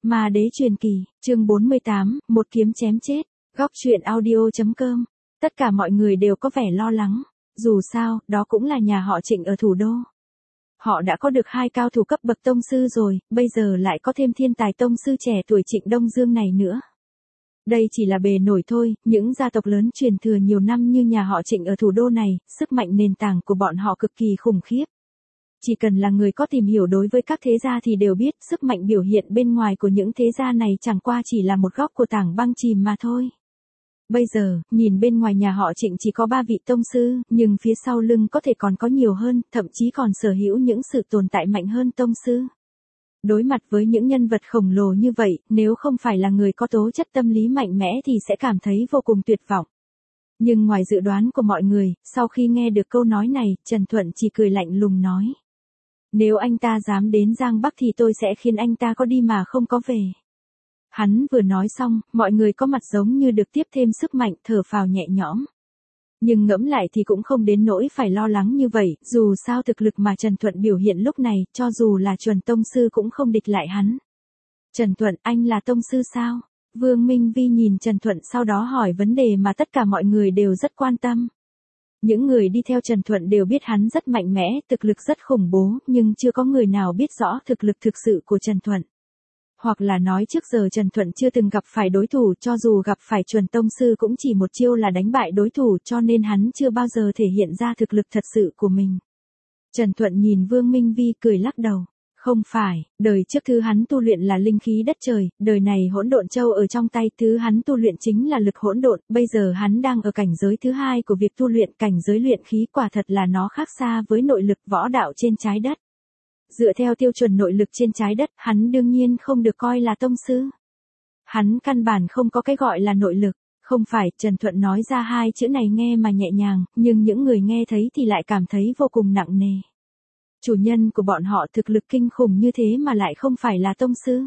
Ma đế truyền kỳ, chương 48, một kiếm chém chết. Góc truyện audio.com. Tất cả mọi người đều có vẻ lo lắng. Dù sao, đó cũng là nhà họ Trịnh ở thủ đô. Họ đã có được 2 cao thủ cấp bậc tông sư rồi, bây giờ lại có thêm thiên tài tông sư trẻ tuổi Trịnh Đông Dương này nữa. Đây chỉ là bề nổi thôi, những gia tộc lớn truyền thừa nhiều năm như nhà họ Trịnh ở thủ đô này, sức mạnh nền tảng của bọn họ cực kỳ khủng khiếp. Chỉ cần là người có tìm hiểu đối với các thế gia thì đều biết sức mạnh biểu hiện bên ngoài của những thế gia này chẳng qua chỉ là một góc của tảng băng chìm mà thôi. Bây giờ, nhìn bên ngoài nhà họ Trịnh chỉ có 3 vị tông sư, nhưng phía sau lưng có thể còn có nhiều hơn, thậm chí còn sở hữu những sự tồn tại mạnh hơn tông sư. Đối mặt với những nhân vật khổng lồ như vậy, nếu không phải là người có tố chất tâm lý mạnh mẽ thì sẽ cảm thấy vô cùng tuyệt vọng. Nhưng ngoài dự đoán của mọi người, sau khi nghe được câu nói này, Trần Thuận chỉ cười lạnh lùng nói. Nếu anh ta dám đến Giang Bắc thì tôi sẽ khiến anh ta có đi mà không có về. Hắn vừa nói xong, mọi người có mặt giống như được tiếp thêm sức mạnh, thở phào nhẹ nhõm. Nhưng ngẫm lại thì cũng không đến nỗi phải lo lắng như vậy, dù sao thực lực mà Trần Thuận biểu hiện lúc này, cho dù là chuẩn tông sư cũng không địch lại hắn. Trần Thuận, anh là tông sư sao? Vương Minh Vi nhìn Trần Thuận sau đó hỏi vấn đề mà tất cả mọi người đều rất quan tâm. Những người đi theo Trần Thuận đều biết hắn rất mạnh mẽ, thực lực rất khủng bố, nhưng chưa có người nào biết rõ thực lực thực sự của Trần Thuận. Hoặc là nói trước giờ Trần Thuận chưa từng gặp phải đối thủ, cho dù gặp phải chuẩn tông sư cũng chỉ một chiêu là đánh bại đối thủ, cho nên hắn chưa bao giờ thể hiện ra thực lực thật sự của mình. Trần Thuận nhìn Vương Minh Vi cười lắc đầu. Không phải, đời trước thứ hắn tu luyện là linh khí đất trời, đời này hỗn độn châu ở trong tay, thứ hắn tu luyện chính là lực hỗn độn, bây giờ hắn đang ở cảnh giới thứ 2 của việc tu luyện, cảnh giới luyện khí, quả thật là nó khác xa với nội lực võ đạo trên trái đất. Dựa theo tiêu chuẩn nội lực trên trái đất, hắn đương nhiên không được coi là tông sư. Hắn căn bản không có cái gọi là nội lực. Không phải, Trần Thuận nói ra 2 chữ này nghe mà nhẹ nhàng, nhưng những người nghe thấy thì lại cảm thấy vô cùng nặng nề. Chủ nhân của bọn họ thực lực kinh khủng như thế mà lại không phải là tông sư.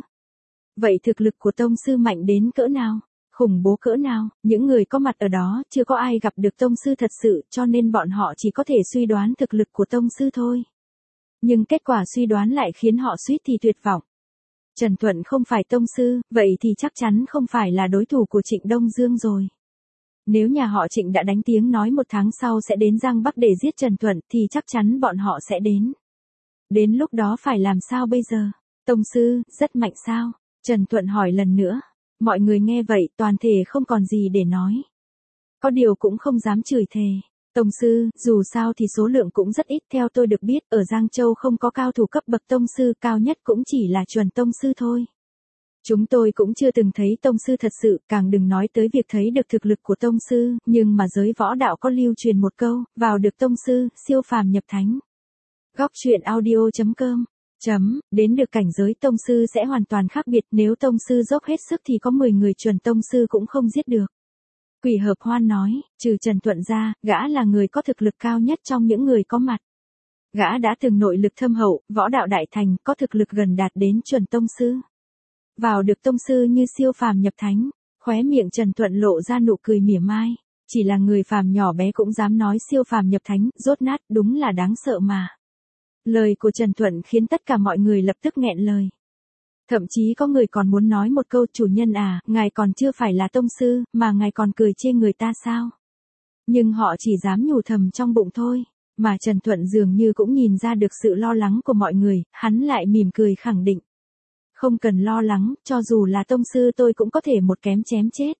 Vậy thực lực của tông sư mạnh đến cỡ nào? Khủng bố cỡ nào? Những người có mặt ở đó chưa có ai gặp được tông sư thật sự, cho nên bọn họ chỉ có thể suy đoán thực lực của tông sư thôi. Nhưng kết quả suy đoán lại khiến họ suýt thì tuyệt vọng. Trần Thuận không phải tông sư, vậy thì chắc chắn không phải là đối thủ của Trịnh Đông Dương rồi. Nếu nhà họ Trịnh đã đánh tiếng nói 1 tháng sau sẽ đến Giang Bắc để giết Trần Thuận thì chắc chắn bọn họ sẽ đến. Đến lúc đó phải làm sao bây giờ? Tông sư, rất mạnh sao? Trần Thuận hỏi lần nữa. Mọi người nghe vậy toàn thể không còn gì để nói. Có điều cũng không dám chửi thề. Tông sư, dù sao thì số lượng cũng rất ít, theo tôi được biết, ở Giang Châu không có cao thủ cấp bậc tông sư, cao nhất cũng chỉ là chuẩn tông sư thôi. Chúng tôi cũng chưa từng thấy tông sư thật sự, càng đừng nói tới việc thấy được thực lực của tông sư, nhưng mà giới võ đạo có lưu truyền một câu, vào được tông sư, siêu phàm nhập thánh. Góc truyện audio.com. Đến được cảnh giới tông sư sẽ hoàn toàn khác biệt, nếu tông sư dốc hết sức thì có 10 người chuẩn tông sư cũng không giết được. Quỷ Hợp Hoan nói, trừ Trần Thuận ra, gã là người có thực lực cao nhất trong những người có mặt. Gã đã từng nội lực thâm hậu, võ đạo đại thành, có thực lực gần đạt đến chuẩn tông sư. Vào được tông sư như siêu phàm nhập thánh, khóe miệng Trần Thuận lộ ra nụ cười mỉa mai. Chỉ là người phàm nhỏ bé cũng dám nói siêu phàm nhập thánh, rốt nát, đúng là đáng sợ mà. Lời của Trần Thuận khiến tất cả mọi người lập tức nghẹn lời. Thậm chí có người còn muốn nói một câu, chủ nhân à, ngài còn chưa phải là tông sư, mà ngài còn cười chê người ta sao? Nhưng họ chỉ dám nhủ thầm trong bụng thôi, mà Trần Thuận dường như cũng nhìn ra được sự lo lắng của mọi người, hắn lại mỉm cười khẳng định. Không cần lo lắng, cho dù là tông sư tôi cũng có thể một kém chém chết.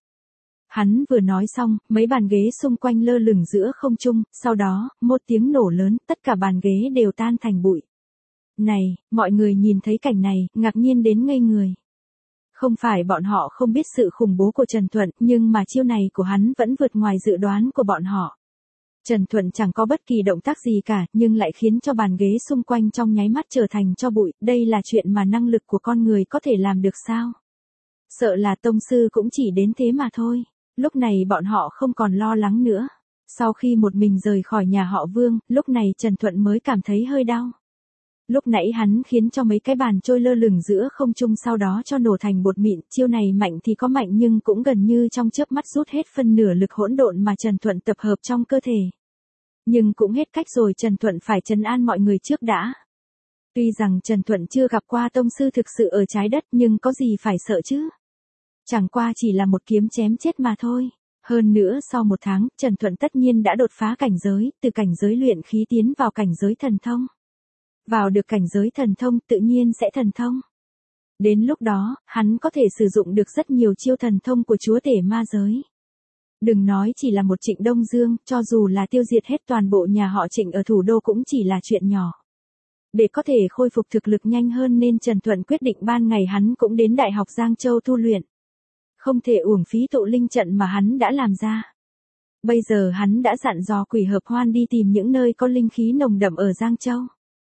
Hắn vừa nói xong, mấy bàn ghế xung quanh lơ lửng giữa không trung, sau đó, một tiếng nổ lớn, tất cả bàn ghế đều tan thành bụi. Này, mọi người nhìn thấy cảnh này, ngạc nhiên đến ngây người. Không phải bọn họ không biết sự khủng bố của Trần Thuận, nhưng mà chiêu này của hắn vẫn vượt ngoài dự đoán của bọn họ. Trần Thuận chẳng có bất kỳ động tác gì cả, nhưng lại khiến cho bàn ghế xung quanh trong nháy mắt trở thành tro bụi, đây là chuyện mà năng lực của con người có thể làm được sao? Sợ là tông sư cũng chỉ đến thế mà thôi. Lúc này bọn họ không còn lo lắng nữa. Sau khi một mình rời khỏi nhà họ Vương, lúc này Trần Thuận mới cảm thấy hơi đau. Lúc nãy hắn khiến cho mấy cái bàn trôi lơ lửng giữa không trung sau đó cho nổ thành bột mịn, chiêu này mạnh thì có mạnh nhưng cũng gần như trong chớp mắt rút hết phân nửa lực hỗn độn mà Trần Thuận tập hợp trong cơ thể. Nhưng cũng hết cách rồi, Trần Thuận phải trấn an mọi người trước đã. Tuy rằng Trần Thuận chưa gặp qua tông sư thực sự ở trái đất nhưng có gì phải sợ chứ. Chẳng qua chỉ là một kiếm chém chết mà thôi. Hơn nữa sau 1 tháng, Trần Thuận tất nhiên đã đột phá cảnh giới, từ cảnh giới luyện khí tiến vào cảnh giới thần thông. Vào được cảnh giới thần thông tự nhiên sẽ thần thông. Đến lúc đó, hắn có thể sử dụng được rất nhiều chiêu thần thông của chúa tể ma giới. Đừng nói chỉ là một Trịnh Đông Dương, cho dù là tiêu diệt hết toàn bộ nhà họ Trịnh ở thủ đô cũng chỉ là chuyện nhỏ. Để có thể khôi phục thực lực nhanh hơn nên Trần Thuận quyết định ban ngày hắn cũng đến Đại học Giang Châu tu luyện. Không thể uổng phí tụ linh trận mà hắn đã làm ra. Bây giờ hắn đã dặn dò Quỷ Hợp Hoan đi tìm những nơi có linh khí nồng đậm ở Giang Châu.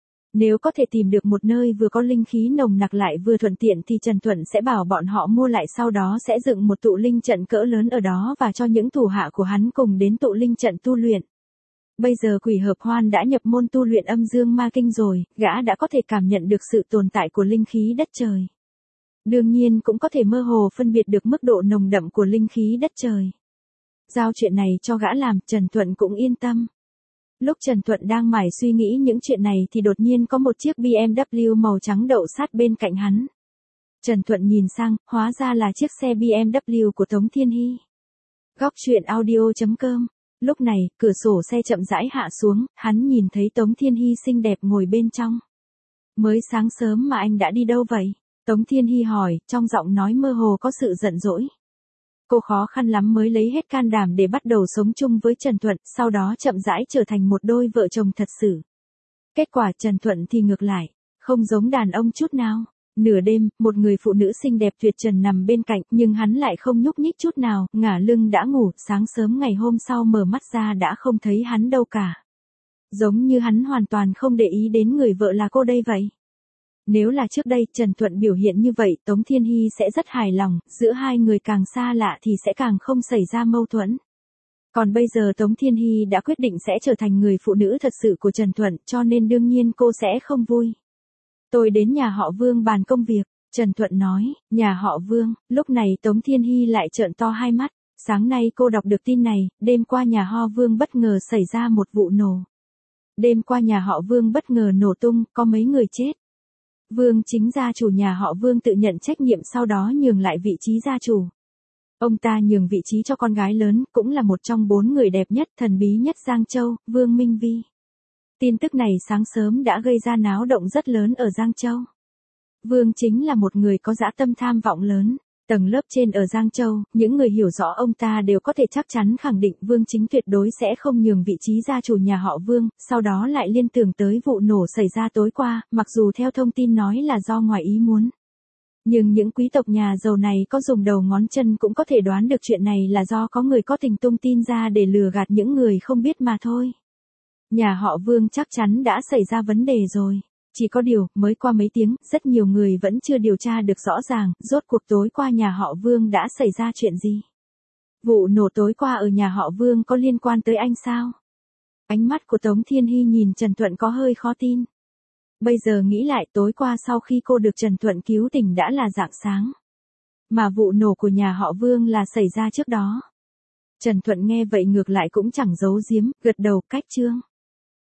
Nếu có thể tìm được một nơi vừa có linh khí nồng nặc lại vừa thuận tiện thì Trần Thuận sẽ bảo bọn họ mua lại, sau đó sẽ dựng một tụ linh trận cỡ lớn ở đó và cho những thủ hạ của hắn cùng đến tụ linh trận tu luyện. Bây giờ Quỷ Hợp Hoan đã nhập môn tu luyện âm dương ma kinh rồi, gã đã có thể cảm nhận được sự tồn tại của linh khí đất trời. Đương nhiên cũng có thể mơ hồ phân biệt được mức độ nồng đậm của linh khí đất trời. Giao chuyện này cho gã làm, Trần Thuận cũng yên tâm. Lúc Trần Thuận đang mải suy nghĩ những chuyện này thì đột nhiên có một chiếc BMW màu trắng đậu sát bên cạnh hắn. Trần Thuận nhìn sang, hóa ra là chiếc xe BMW của Tống Thiên Hy. Góc truyện audio.com. Lúc này, cửa sổ xe chậm rãi hạ xuống, hắn nhìn thấy Tống Thiên Hy xinh đẹp ngồi bên trong. Mới sáng sớm mà anh đã đi đâu vậy? Tống Thiên Hy hỏi, trong giọng nói mơ hồ có sự giận dỗi. Cô khó khăn lắm mới lấy hết can đảm để bắt đầu sống chung với Trần Thuận, sau đó chậm rãi trở thành một đôi vợ chồng thật sự. Kết quả Trần Thuận thì ngược lại, không giống đàn ông chút nào. Nửa đêm, một người phụ nữ xinh đẹp tuyệt trần nằm bên cạnh, nhưng hắn lại không nhúc nhích chút nào, ngả lưng đã ngủ, sáng sớm ngày hôm sau mở mắt ra đã không thấy hắn đâu cả. Giống như hắn hoàn toàn không để ý đến người vợ là cô đây vậy. Nếu là trước đây Trần Thuận biểu hiện như vậy, Tống Thiên Hy sẽ rất hài lòng, giữa hai người càng xa lạ thì sẽ càng không xảy ra mâu thuẫn. Còn bây giờ Tống Thiên Hy đã quyết định sẽ trở thành người phụ nữ thật sự của Trần Thuận, cho nên đương nhiên cô sẽ không vui. Tôi đến nhà họ Vương bàn công việc, Trần Thuận nói, nhà họ Vương. Lúc này Tống Thiên Hy lại trợn to hai mắt. Sáng nay cô đọc được tin này, đêm qua nhà họ Vương bất ngờ xảy ra một vụ nổ. Đêm qua nhà họ Vương bất ngờ nổ tung, có mấy người chết. Vương chính gia chủ nhà họ Vương tự nhận trách nhiệm, sau đó nhường lại vị trí gia chủ. Ông ta nhường vị trí cho con gái lớn, cũng là một trong 4 người đẹp nhất, thần bí nhất Giang Châu, Vương Minh Vi. Tin tức này sáng sớm đã gây ra náo động rất lớn ở Giang Châu. Vương chính là một người có dã tâm tham vọng lớn. Tầng lớp trên ở Giang Châu, những người hiểu rõ ông ta đều có thể chắc chắn khẳng định Vương chính tuyệt đối sẽ không nhường vị trí gia chủ nhà họ Vương, sau đó lại liên tưởng tới vụ nổ xảy ra tối qua, mặc dù theo thông tin nói là do ngoài ý muốn. Nhưng những quý tộc nhà giàu này có dùng đầu ngón chân cũng có thể đoán được chuyện này là do có người có tình tung tin ra để lừa gạt những người không biết mà thôi. Nhà họ Vương chắc chắn đã xảy ra vấn đề rồi. Chỉ có điều, mới qua mấy tiếng, rất nhiều người vẫn chưa điều tra được rõ ràng, rốt cuộc tối qua nhà họ Vương đã xảy ra chuyện gì. Vụ nổ tối qua ở nhà họ Vương có liên quan tới anh sao? Ánh mắt của Tống Thiên Hy nhìn Trần Thuận có hơi khó tin. Bây giờ nghĩ lại, tối qua sau khi cô được Trần Thuận cứu tỉnh đã là rạng sáng. Mà vụ nổ của nhà họ Vương là xảy ra trước đó. Trần Thuận nghe vậy ngược lại cũng chẳng giấu giếm, gật đầu, cách chương.